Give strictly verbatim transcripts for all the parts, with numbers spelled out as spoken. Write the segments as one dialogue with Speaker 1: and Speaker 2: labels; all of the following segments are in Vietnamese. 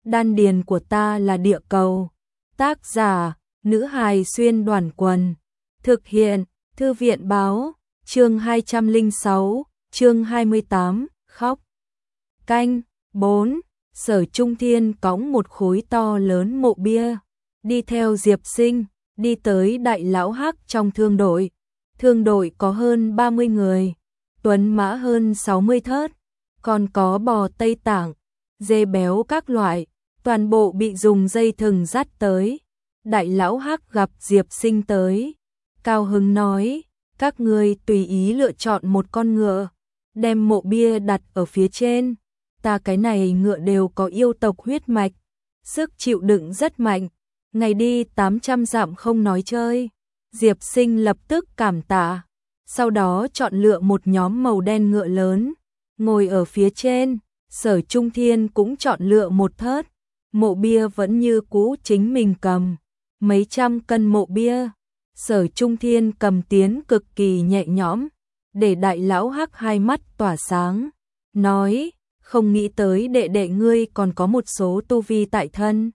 Speaker 1: đan điền của ta là địa cầu. Tác giả, nữ hài xuyên đoàn quần. Thực hiện, thư viện báo, chương hai trăm lẻ sáu, chương hai mươi tám, khóc. Canh, bốn, Sở Trung Thiên cõng một khối to lớn mộ bia, đi theo Diệp Sinh, đi tới Đại Lão Hắc trong thương đội. Thương đội có hơn ba mươi người, tuấn mã hơn sáu mươi thớt, còn có bò Tây Tạng, dê béo các loại, toàn bộ bị dùng dây thừng dắt tới. Đại Lão Hắc gặp Diệp Sinh tới, cao hứng nói, các ngươi tùy ý lựa chọn một con ngựa, đem mộ bia đặt ở phía trên. Ta cái này ngựa đều có yêu tộc huyết mạch, sức chịu đựng rất mạnh, ngày đi tám trăm dặm không nói chơi. Diệp Sinh lập tức cảm tạ, sau đó chọn lựa một nhóm màu đen ngựa lớn, ngồi ở phía trên. Sở Trung Thiên cũng chọn lựa một thớt, mộ bia vẫn như cũ chính mình cầm, mấy trăm cân mộ bia. Sở Trung Thiên cầm tiến cực kỳ nhẹ nhõm, để Đại Lão Hắc hai mắt tỏa sáng, nói, không nghĩ tới đệ đệ ngươi còn có một số tu vi tại thân.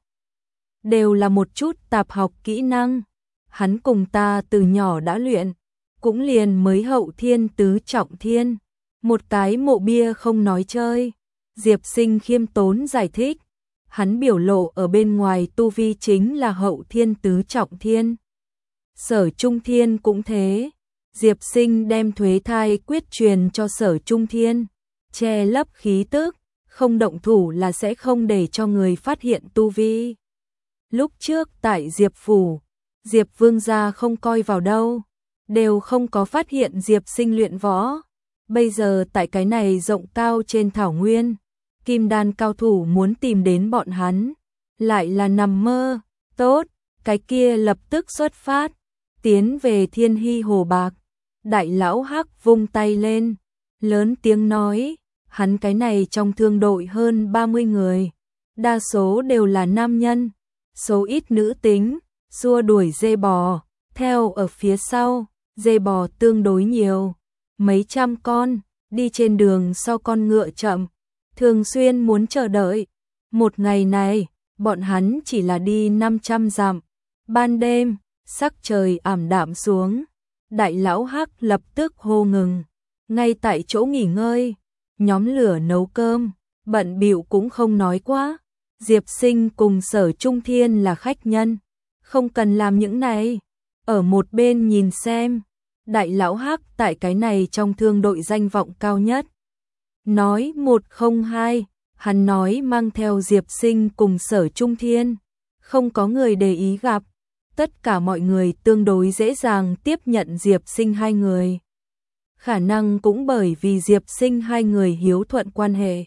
Speaker 1: Đều là một chút tạp học kỹ năng, hắn cùng ta từ nhỏ đã luyện, cũng liền mới hậu thiên tứ trọng thiên, một cái mộ bia không nói chơi. Diệp Sinh khiêm tốn giải thích, hắn biểu lộ ở bên ngoài tu vi chính là hậu thiên tứ trọng thiên. Sở Trung Thiên cũng thế, Diệp Sinh đem thuế thai quyết truyền cho Sở Trung Thiên, che lấp khí tức, không động thủ là sẽ không để cho người phát hiện tu vi. Lúc trước tại Diệp Phủ, Diệp Vương gia không coi vào đâu, đều không có phát hiện Diệp Sinh luyện võ. Bây giờ tại cái này rộng cao trên thảo nguyên, kim đan cao thủ muốn tìm đến bọn hắn, lại là nằm mơ. Tốt, cái kia lập tức xuất phát, tiến về Thiên Hy Hồ Bạc. Đại Lão Hắc vung tay lên, lớn tiếng nói, hắn cái này trong thương đội hơn ba mươi người, đa số đều là nam nhân, số ít nữ tính, xua đuổi dê bò, theo ở phía sau, dê bò tương đối nhiều, mấy trăm con, đi trên đường so con ngựa chậm, thường xuyên muốn chờ đợi. Một ngày này, bọn hắn chỉ là đi năm trăm dặm. Ban đêm, sắc trời ảm đạm xuống, Đại Lão Hắc lập tức hô ngừng, ngay tại chỗ nghỉ ngơi, nhóm lửa nấu cơm, bận bịu cũng không nói quá. Diệp Sinh cùng Sở Trung Thiên là khách nhân, không cần làm những này, ở một bên nhìn xem. Đại Lão Hắc tại cái này trong thương đội danh vọng cao nhất, nói một không hai, hắn nói mang theo Diệp Sinh cùng Sở Trung Thiên, không có người để ý gặp, tất cả mọi người tương đối dễ dàng tiếp nhận Diệp Sinh hai người. Khả năng cũng bởi vì Diệp Sinh hai người hiếu thuận quan hệ.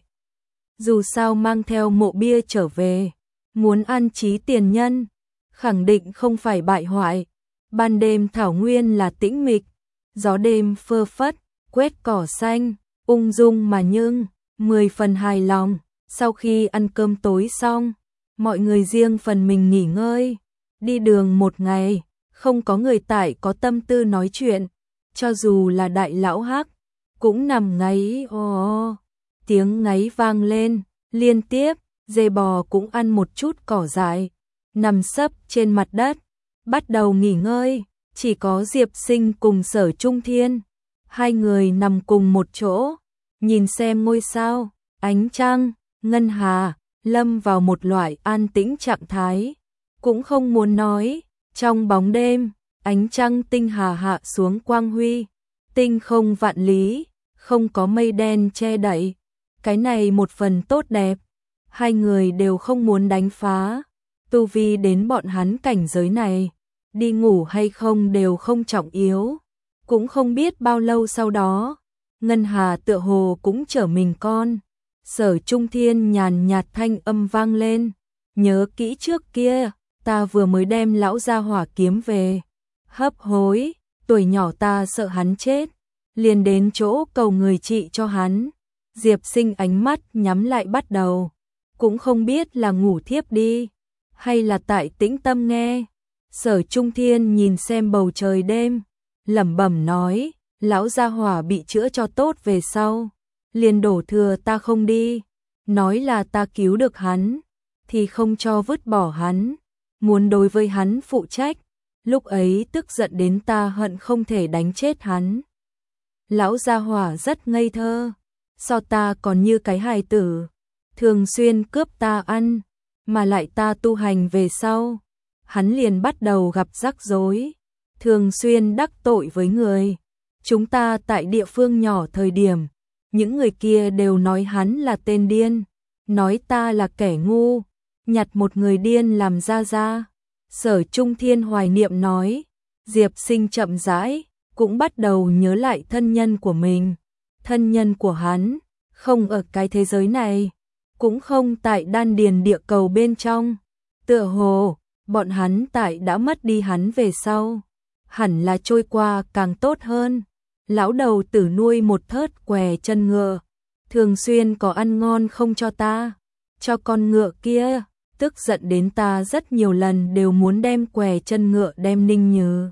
Speaker 1: Dù sao mang theo mộ bia trở về, muốn an trí tiền nhân, khẳng định không phải bại hoại. Ban đêm thảo nguyên là tĩnh mịch, gió đêm phơ phất, quét cỏ xanh, ung dung mà nhưng, mười phần hài lòng. Sau khi ăn cơm tối xong, mọi người riêng phần mình nghỉ ngơi. Đi đường một ngày, không có người tại có tâm tư nói chuyện, cho dù là Đại Lão Hắc, cũng nằm ngáy ồ. Tiếng ngáy vang lên, liên tiếp, dê bò cũng ăn một chút cỏ dại, nằm sấp trên mặt đất, bắt đầu nghỉ ngơi. Chỉ có Diệp Sinh cùng Sở Trung Thiên, hai người nằm cùng một chỗ, nhìn xem ngôi sao, ánh trăng, ngân hà, lâm vào một loại an tĩnh trạng thái, cũng không muốn nói. Trong bóng đêm, ánh trăng tinh hà hạ xuống quang huy, tinh không vạn lý, không có mây đen che đậy, cái này một phần tốt đẹp. Hai người đều không muốn đánh phá, tu vi đến bọn hắn cảnh giới này, đi ngủ hay không đều không trọng yếu. Cũng không biết bao lâu sau đó, ngân hà tựa hồ cũng trở mình con. Sở Trung Thiên nhàn nhạt thanh âm vang lên, nhớ kỹ trước kia, ta vừa mới đem lão gia hỏa kiếm về, hấp hối, tuổi nhỏ ta sợ hắn chết, liền đến chỗ cầu người trị cho hắn. Diệp Sinh ánh mắt nhắm lại bắt đầu, cũng không biết là ngủ thiếp đi, hay là tại tĩnh tâm nghe. Sở Trung Thiên nhìn xem bầu trời đêm, lẩm bẩm nói, lão gia hỏa bị chữa cho tốt về sau, liền đổ thừa ta không đi, nói là ta cứu được hắn, thì không cho vứt bỏ hắn, muốn đối với hắn phụ trách, lúc ấy tức giận đến ta hận không thể đánh chết hắn. Lão gia hỏa rất ngây thơ, so ta còn như cái hài tử, thường xuyên cướp ta ăn, mà lại ta tu hành về sau, hắn liền bắt đầu gặp rắc rối, thường xuyên đắc tội với người. Chúng ta tại địa phương nhỏ thời điểm, những người kia đều nói hắn là tên điên, nói ta là kẻ ngu, nhặt một người điên làm ra ra. Sở Trung Thiên hoài niệm nói, Diệp Sinh chậm rãi, cũng bắt đầu nhớ lại thân nhân của mình. Thân nhân của hắn, không ở cái thế giới này, cũng không tại đan điền địa cầu bên trong. Tựa hồ, bọn hắn tại đã mất đi hắn về sau, hẳn là trôi qua càng tốt hơn. Lão đầu tử nuôi một thớt què chân ngựa, thường xuyên có ăn ngon không cho ta, cho con ngựa kia, tức giận đến ta rất nhiều lần đều muốn đem què chân ngựa đem Ninh Như.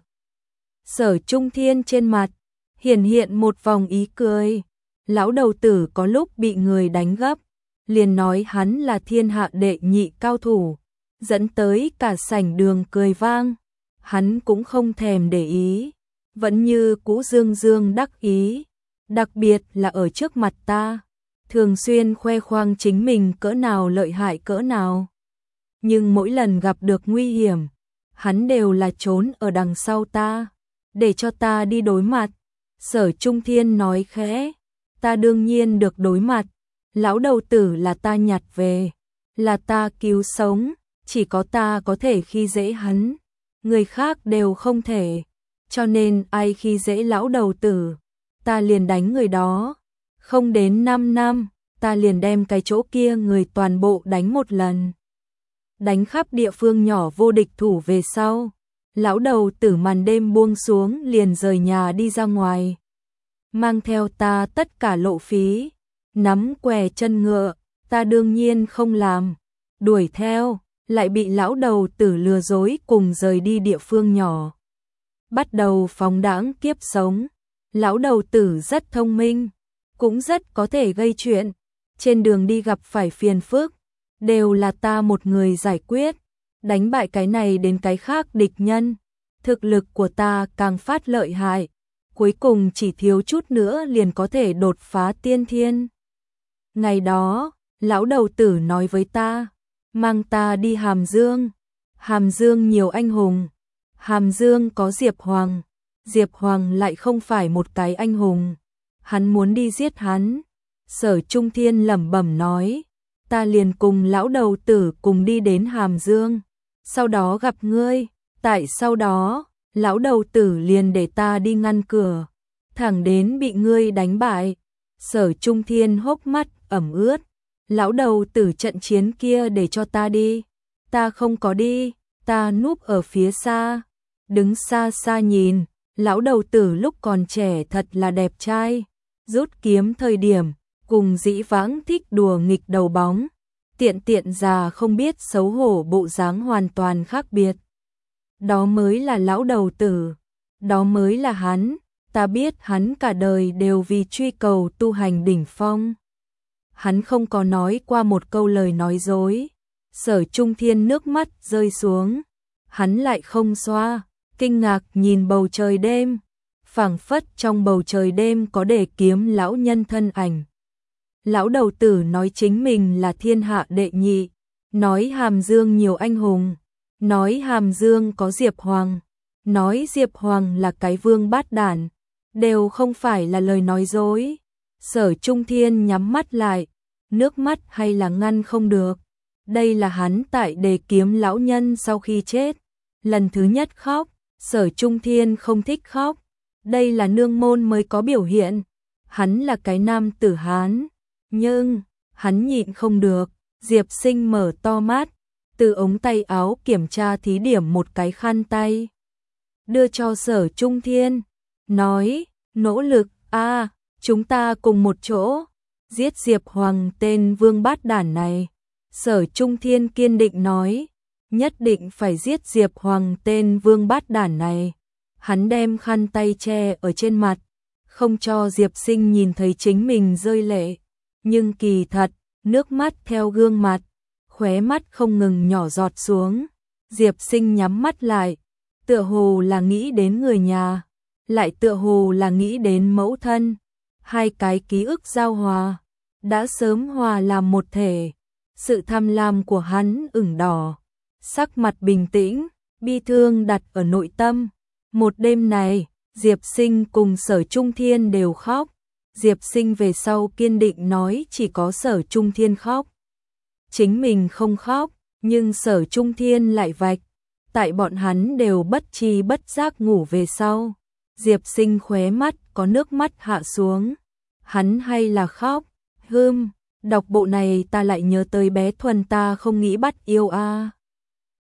Speaker 1: Sở Trung Thiên trên mặt hiển hiện một vòng ý cười. Lão đầu tử có lúc bị người đánh gấp, liền nói hắn là thiên hạ đệ nhị cao thủ, dẫn tới cả sảnh đường cười vang. Hắn cũng không thèm để ý, vẫn như cũ dương dương đắc ý, đặc biệt là ở trước mặt ta, thường xuyên khoe khoang chính mình cỡ nào lợi hại cỡ nào. Nhưng mỗi lần gặp được nguy hiểm, hắn đều là trốn ở đằng sau ta, để cho ta đi đối mặt. Sở Trung Thiên nói khẽ, ta đương nhiên được đối mặt, lão đầu tử là ta nhặt về, là ta cứu sống, chỉ có ta có thể khi dễ hắn, người khác đều không thể, cho nên ai khi dễ lão đầu tử, ta liền đánh người đó. Không đến năm năm, ta liền đem cái chỗ kia người toàn bộ đánh một lần. Đánh khắp địa phương nhỏ vô địch thủ về sau, lão đầu tử màn đêm buông xuống liền rời nhà đi ra ngoài, mang theo ta tất cả lộ phí, nắm què chân ngựa, ta đương nhiên không làm, đuổi theo, lại bị lão đầu tử lừa dối cùng rời đi địa phương nhỏ. Bắt đầu phóng đãng kiếp sống, lão đầu tử rất thông minh, cũng rất có thể gây chuyện, trên đường đi gặp phải phiền phức, đều là ta một người giải quyết, đánh bại cái này đến cái khác địch nhân, thực lực của ta càng phát lợi hại, cuối cùng chỉ thiếu chút nữa liền có thể đột phá tiên thiên. Ngày đó, lão đầu tử nói với ta, mang ta đi Hàm Dương. Hàm Dương nhiều anh hùng, Hàm Dương có Diệp Hoàng, Diệp Hoàng lại không phải một cái anh hùng, hắn muốn đi giết hắn. Sở Trung Thiên lẩm bẩm nói, ta liền cùng lão đầu tử cùng đi đến Hàm Dương, sau đó gặp ngươi, tại sau đó, lão đầu tử liền để ta đi ngăn cửa, thẳng đến bị ngươi đánh bại. Sở Trung Thiên hốc mắt ẩm ướt, lão đầu tử trận chiến kia để cho ta đi, ta không có đi, ta núp ở phía xa, đứng xa xa nhìn, lão đầu tử lúc còn trẻ thật là đẹp trai, rút kiếm thời điểm, cùng dĩ vãng thích đùa nghịch đầu bóng, tiện tiện già không biết xấu hổ bộ dáng hoàn toàn khác biệt. Đó mới là lão đầu tử, đó mới là hắn, ta biết hắn cả đời đều vì truy cầu tu hành đỉnh phong. Hắn không có nói qua một câu lời nói dối. Sở Trung Thiên nước mắt rơi xuống, hắn lại không xoa, kinh ngạc nhìn bầu trời đêm, phảng phất trong bầu trời đêm có để kiếm lão nhân thân ảnh. Lão đầu tử nói chính mình là thiên hạ đệ nhị, nói Hàm Dương nhiều anh hùng, nói Hàm Dương có Diệp Hoàng, nói Diệp Hoàng là cái vương bát đản, đều không phải là lời nói dối. Sở Trung Thiên nhắm mắt lại, nước mắt hay là ngăn không được. Đây là hắn tại đề kiếm lão nhân sau khi chết, lần thứ nhất khóc. Sở Trung Thiên không thích khóc, đây là nương môn mới có biểu hiện. Hắn là cái nam tử Hán, nhưng hắn nhịn không được. Diệp Sinh mở to mắt, từ ống tay áo kiểm tra thí điểm một cái khăn tay, đưa cho Sở Trung Thiên, nói, nỗ lực, a, chúng ta cùng một chỗ, giết Diệp Hoàng tên vương bát đản này. Sở Trung Thiên kiên định nói, nhất định phải giết Diệp Hoàng tên vương bát đản này. Hắn đem khăn tay che ở trên mặt, không cho Diệp Sinh nhìn thấy chính mình rơi lệ, nhưng kỳ thật, nước mắt theo gương mặt, khóe mắt không ngừng nhỏ giọt xuống. Diệp Sinh nhắm mắt lại, tựa hồ là nghĩ đến người nhà, lại tựa hồ là nghĩ đến mẫu thân. Hai cái ký ức giao hòa, đã sớm hòa làm một thể. Sự tham lam của hắn ửng đỏ, sắc mặt bình tĩnh, bi thương đặt ở nội tâm. Một đêm này, Diệp Sinh cùng Sở Trung Thiên đều khóc. Diệp Sinh về sau kiên định nói chỉ có Sở Trung Thiên khóc. Chính mình không khóc, nhưng Sở Trung Thiên lại vạch. Tại bọn hắn đều bất tri bất giác ngủ về sau. Diệp Sinh khóe mắt có nước mắt hạ xuống. Hắn hay là khóc. Hừm, đọc bộ này ta lại nhớ tới bé Thuần ta không nghĩ bắt yêu a.